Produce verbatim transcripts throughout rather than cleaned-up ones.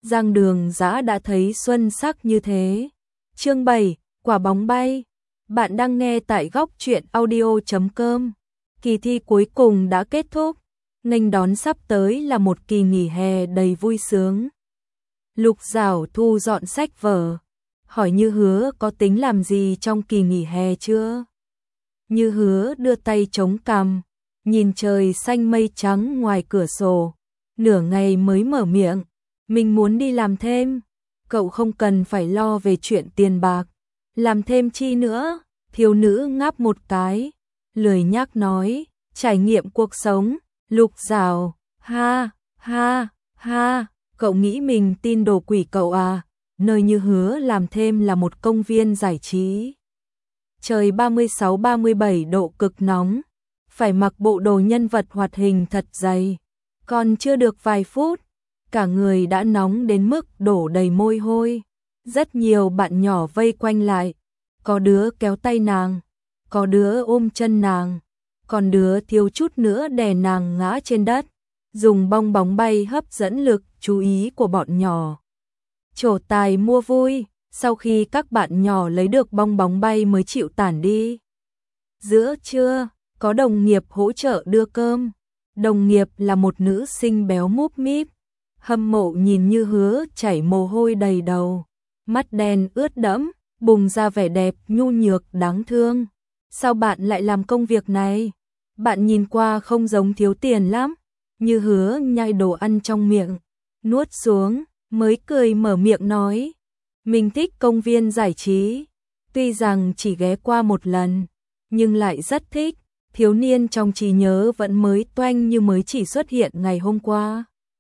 Giang Đường Dã đã thấy xuân sắc như thế. Chương bảy, quả bóng bay. Bạn đang nghe tại góc truyện audio chấm com. Kỳ thi cuối cùng đã kết thúc, nghênh đón sắp tới là một kỳ nghỉ hè đầy vui sướng. Lục Giảo thu dọn sách vở, hỏi Như Hứa có tính làm gì trong kỳ nghỉ hè chưa? Như Hứa đưa tay chống cằm, nhìn trời xanh mây trắng ngoài cửa sổ, nửa ngày mới mở miệng, mình muốn đi làm thêm, cậu không cần phải lo về chuyện tiền bạc, làm thêm chi nữa? Thiếu nữ ngáp một cái, lười nhác nói, trải nghiệm cuộc sống. Lục Giảo, ha, ha, ha, cậu nghĩ mình tin đồ quỷ cậu à, nơi Như Hứa làm thêm là một công viên giải trí. Trời ba mươi sáu ba mươi bảy độ cực nóng, phải mặc bộ đồ nhân vật hoạt hình thật dày, còn chưa được vài phút, cả người đã nóng đến mức đổ đầy môi hôi. Rất nhiều bạn nhỏ vây quanh lại, có đứa kéo tay nàng, có đứa ôm chân nàng, còn đứa thiếu chút nữa đè nàng ngã trên đất, dùng bong bóng bay hấp dẫn lực chú ý của bọn nhỏ. Trổ tài mua vui, sau khi các bạn nhỏ lấy được bong bóng bay mới chịu tản đi. Giữa trưa, có đồng nghiệp hỗ trợ đưa cơm. Đồng nghiệp là một nữ sinh béo múp míp, hâm mộ nhìn Như Hứa chảy mồ hôi đầy đầu, mắt đen ướt đẫm, bùng ra vẻ đẹp nhu nhược đáng thương. Sao bạn lại làm công việc này? Bạn nhìn qua không giống thiếu tiền lắm. Như Hứa nhai đồ ăn trong miệng, nuốt xuống, mới cười mở miệng nói, mình thích công viên giải trí, tuy rằng chỉ ghé qua một lần, nhưng lại rất thích. Thiếu niên trong trí nhớ vẫn mới toanh như mới chỉ xuất hiện ngày hôm qua.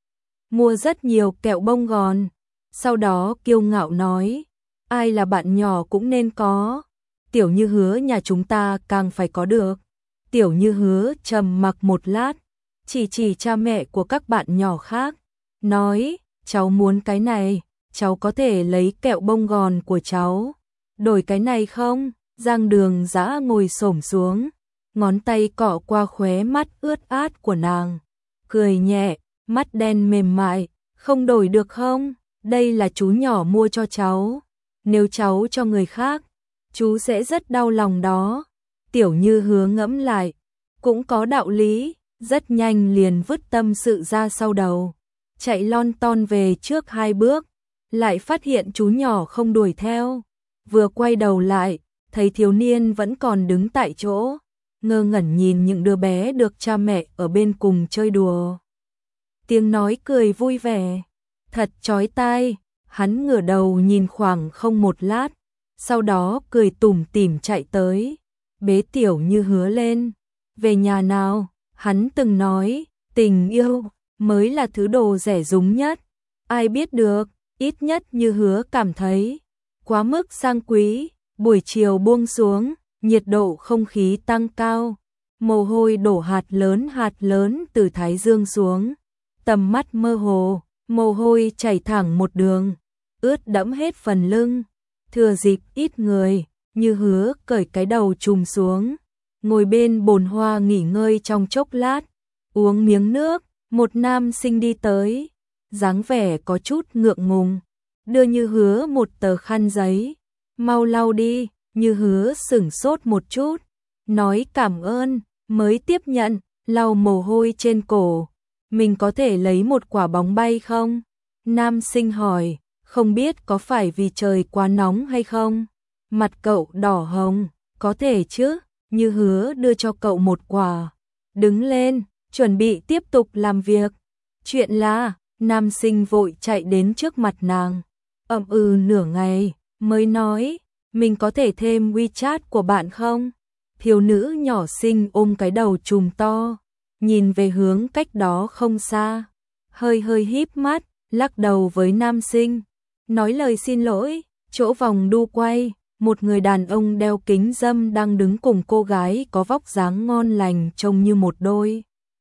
Mua rất nhiều kẹo bông gòn, sau đó kiêu ngạo nói, ai là bạn nhỏ cũng nên có, Tiểu Như Hứa nhà chúng ta càng phải có được. Tiểu Như Hứa trầm mặc một lát, chỉ chỉ cha mẹ của các bạn nhỏ khác, nói, cháu muốn cái này, cháu có thể lấy kẹo bông gòn của cháu, đổi cái này không? Giang Đường Dã ngồi xổm xuống, ngón tay cọ qua khóe mắt ướt át của nàng, cười nhẹ, mắt đen mềm mại, không đổi được không? Đây là chú nhỏ mua cho cháu, nếu cháu cho người khác, chú sẽ rất đau lòng đó. Tiểu Như Hứa ngẫm lại, cũng có đạo lý, rất nhanh liền vứt tâm sự ra sau đầu, chạy lon ton về trước hai bước, lại phát hiện chú nhỏ không đuổi theo, vừa quay đầu lại, thấy thiếu niên vẫn còn đứng tại chỗ, ngơ ngẩn nhìn những đứa bé được cha mẹ ở bên cùng chơi đùa. Tiếng nói cười vui vẻ, thật chói tai, hắn ngửa đầu nhìn khoảng không một lát, sau đó cười tủm tỉm chạy tới, bế Tiểu Như Hứa lên. Về nhà nào, hắn từng nói, tình yêu mới là thứ đồ rẻ rúng nhất, ai biết được, ít nhất Như Hứa cảm thấy quá mức sang quý. Buổi chiều buông xuống, nhiệt độ không khí tăng cao, mồ hôi đổ hạt lớn hạt lớn từ thái dương xuống, tầm mắt mơ hồ, mồ hôi chảy thẳng một đường, ướt đẫm hết phần lưng. Thừa dịp ít người, Như Hứa cởi cái đầu trùm xuống, ngồi bên bồn hoa nghỉ ngơi trong chốc lát, uống miếng nước. Một nam sinh đi tới, dáng vẻ có chút ngượng ngùng, đưa Như Hứa một tờ khăn giấy, mau lau đi. Như Hứa sửng sốt một chút, nói cảm ơn, mới tiếp nhận, lau mồ hôi trên cổ. Mình có thể lấy một quả bóng bay không? Nam sinh hỏi, không biết có phải vì trời quá nóng hay không? Mặt cậu đỏ hồng, có thể chứ? Như Hứa đưa cho cậu một quả, đứng lên, chuẩn bị tiếp tục làm việc. Chuyện là, nam sinh vội chạy đến trước mặt nàng, ậm ừ nửa ngày, mới nói, mình có thể thêm WeChat của bạn không? Thiếu nữ nhỏ xinh ôm cái đầu trùm to, nhìn về hướng cách đó không xa, hơi hơi híp mắt, lắc đầu với nam sinh, nói lời xin lỗi. Chỗ vòng đu quay, một người đàn ông đeo kính râm đang đứng cùng cô gái có vóc dáng ngon lành trông như một đôi,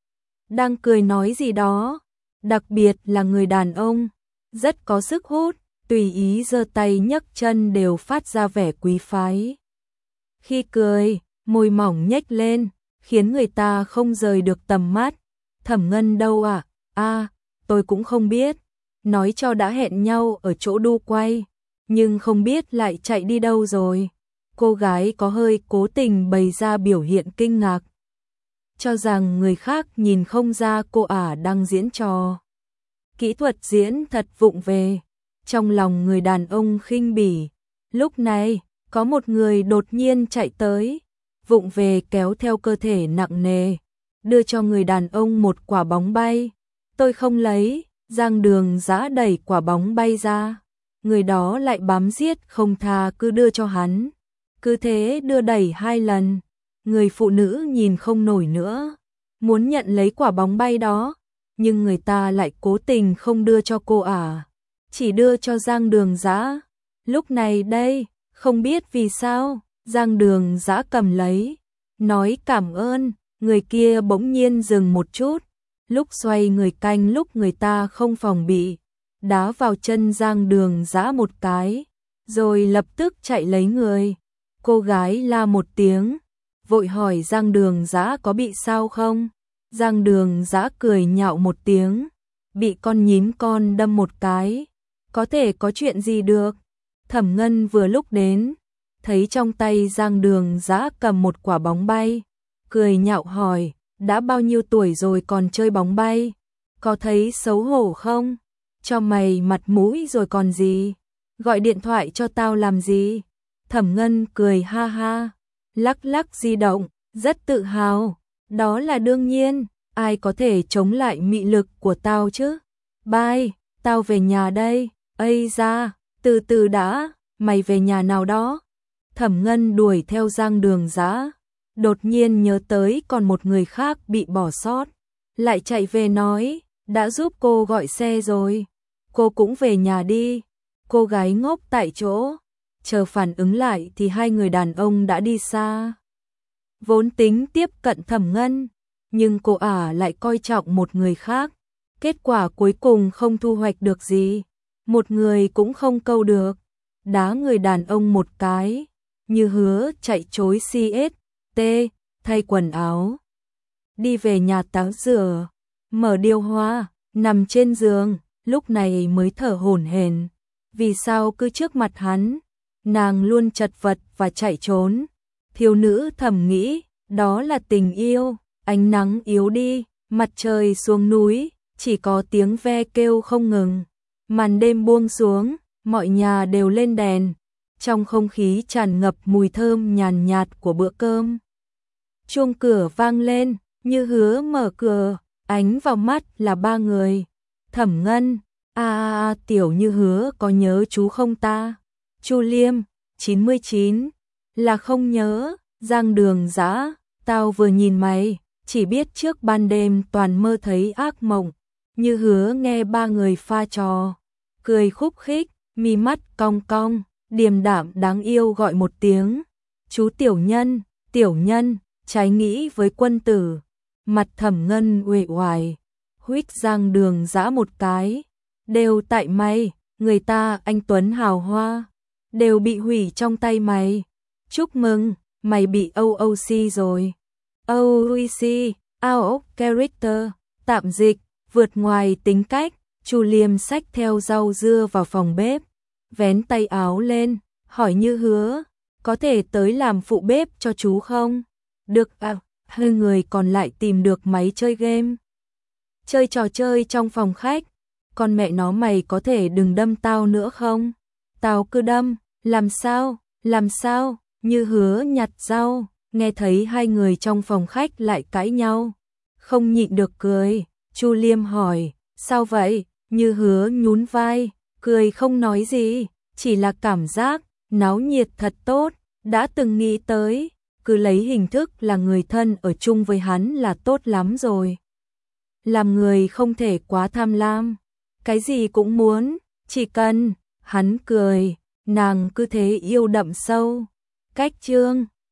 đang cười nói gì đó, đặc biệt là người đàn ông, rất có sức hút, tùy ý giơ tay nhấc chân đều phát ra vẻ quý phái. Khi cười, môi mỏng nhếch lên, khiến người ta không rời được tầm mắt. Thẩm Ngân đâu à? À, tôi cũng không biết. nói cho đã hẹn nhau ở chỗ đu quay, nhưng không biết lại chạy đi đâu rồi. Cô gái có hơi cố tình bày ra biểu hiện kinh ngạc, cho rằng người khác nhìn không ra cô ả đang diễn trò. Kỹ thuật diễn thật vụng về, trong lòng người đàn ông khinh bỉ. Lúc này, có một người đột nhiên chạy tới, vụng về kéo theo cơ thể nặng nề, đưa cho người đàn ông một quả bóng bay. Tôi không lấy, Giang Đường Dã đẩy quả bóng bay ra, người đó lại bám giết không tha cứ đưa cho hắn. Cứ thế đưa đẩy hai lần, người phụ nữ nhìn không nổi nữa, muốn nhận lấy quả bóng bay đó, nhưng người ta lại cố tình không đưa cho cô ả, chỉ đưa cho Giang Đường Dã. Lúc này đây, không biết vì sao, Giang Đường Dã cầm lấy, nói cảm ơn, người kia bỗng nhiên dừng một chút, lúc xoay người canh lúc người ta không phòng bị, đá vào chân Giang Đường Dã một cái, rồi lập tức chạy lấy người. Cô gái la một tiếng, vội hỏi Giang Đường Dã có bị sao không? Giang Đường Dã cười nhạo một tiếng, bị con nhím con đâm một cái, có thể có chuyện gì được. Thẩm Ngân vừa lúc đến, thấy trong tay Giang Đường Dã cầm một quả bóng bay, cười nhạo hỏi, đã bao nhiêu tuổi rồi còn chơi bóng bay, có thấy xấu hổ không? Cho mày mặt mũi rồi còn gì, gọi điện thoại cho tao làm gì? Thẩm Ngân cười ha ha, lắc lắc di động, rất tự hào, đó là đương nhiên, ai có thể chống lại mị lực của tao chứ? Bye, tao về nhà đây. Ây da, từ từ đã, mày về nhà nào đó? Thẩm Ngân đuổi theo Giang Đường Dã, đột nhiên nhớ tới còn một người khác bị bỏ sót, lại chạy về nói, đã giúp cô gọi xe rồi, cô cũng về nhà đi. Cô gái ngốc tại chỗ, chờ phản ứng lại thì hai người đàn ông đã đi xa. Vốn tính tiếp cận Thẩm Ngân, nhưng cô ả lại coi trọng một người khác, kết quả cuối cùng không thu hoạch được gì, một người cũng không câu được, đá người đàn ông một cái, Như Hứa chạy trối xê ét tê, thay quần áo, đi về nhà tắm rửa, mở điều hòa, nằm trên giường, lúc này mới thở hổn hển. Vì sao cứ trước mặt hắn, nàng luôn chật vật và chạy trốn? Thiếu nữ thầm nghĩ, đó là tình yêu. Ánh nắng yếu đi, mặt trời xuống núi, chỉ có tiếng ve kêu không ngừng. Màn đêm buông xuống, mọi nhà đều lên đèn, trong không khí tràn ngập mùi thơm nhàn nhạt của bữa cơm. Chuông cửa vang lên, Như Hứa mở cửa, ánh vào mắt là ba người. Thẩm Ngân, a a a, tiểu Như Hứa có nhớ chú không ta? Chu Liêm, chín mươi chín, là không nhớ. Giang Đường Dã, tao vừa nhìn mày, chỉ biết trước ban đêm toàn mơ thấy ác mộng. Như Hứa nghe ba người pha trò, cười khúc khích, mi mắt cong cong, điềm đạm đáng yêu gọi một tiếng, chú Tiểu Nhân, Tiểu Nhân, trái nghĩ với quân tử. Mặt Thẩm Ngân uể oải, huých Giang Đường Dã một cái, đều tại mày, người ta anh tuấn hào hoa, đều bị hủy trong tay mày. Chúc mừng, mày bị o o xê rồi. o o xê, out of character, tạm dịch, vượt ngoài tính cách. Chu Liêm xách theo rau dưa vào phòng bếp, vén tay áo lên, hỏi Như Hứa, có thể tới làm phụ bếp cho chú không? Được à, hai người còn lại tìm được máy chơi game, chơi trò chơi trong phòng khách. Con mẹ nó mày có thể đừng đâm tao nữa không? Tao cứ đâm, làm sao, làm sao? Như Hứa nhặt rau, nghe thấy hai người trong phòng khách lại cãi nhau, không nhịn được cười. Chu Liêm hỏi, sao vậy? Như Hứa nhún vai, cười không nói gì, chỉ là cảm giác náo nhiệt thật tốt, đã từng nghĩ tới, cứ lấy hình thức là người thân ở chung với hắn là tốt lắm rồi. Làm người không thể quá tham lam, cái gì cũng muốn, chỉ cần, hắn cười, nàng cứ thế yêu đậm sâu. Cách chương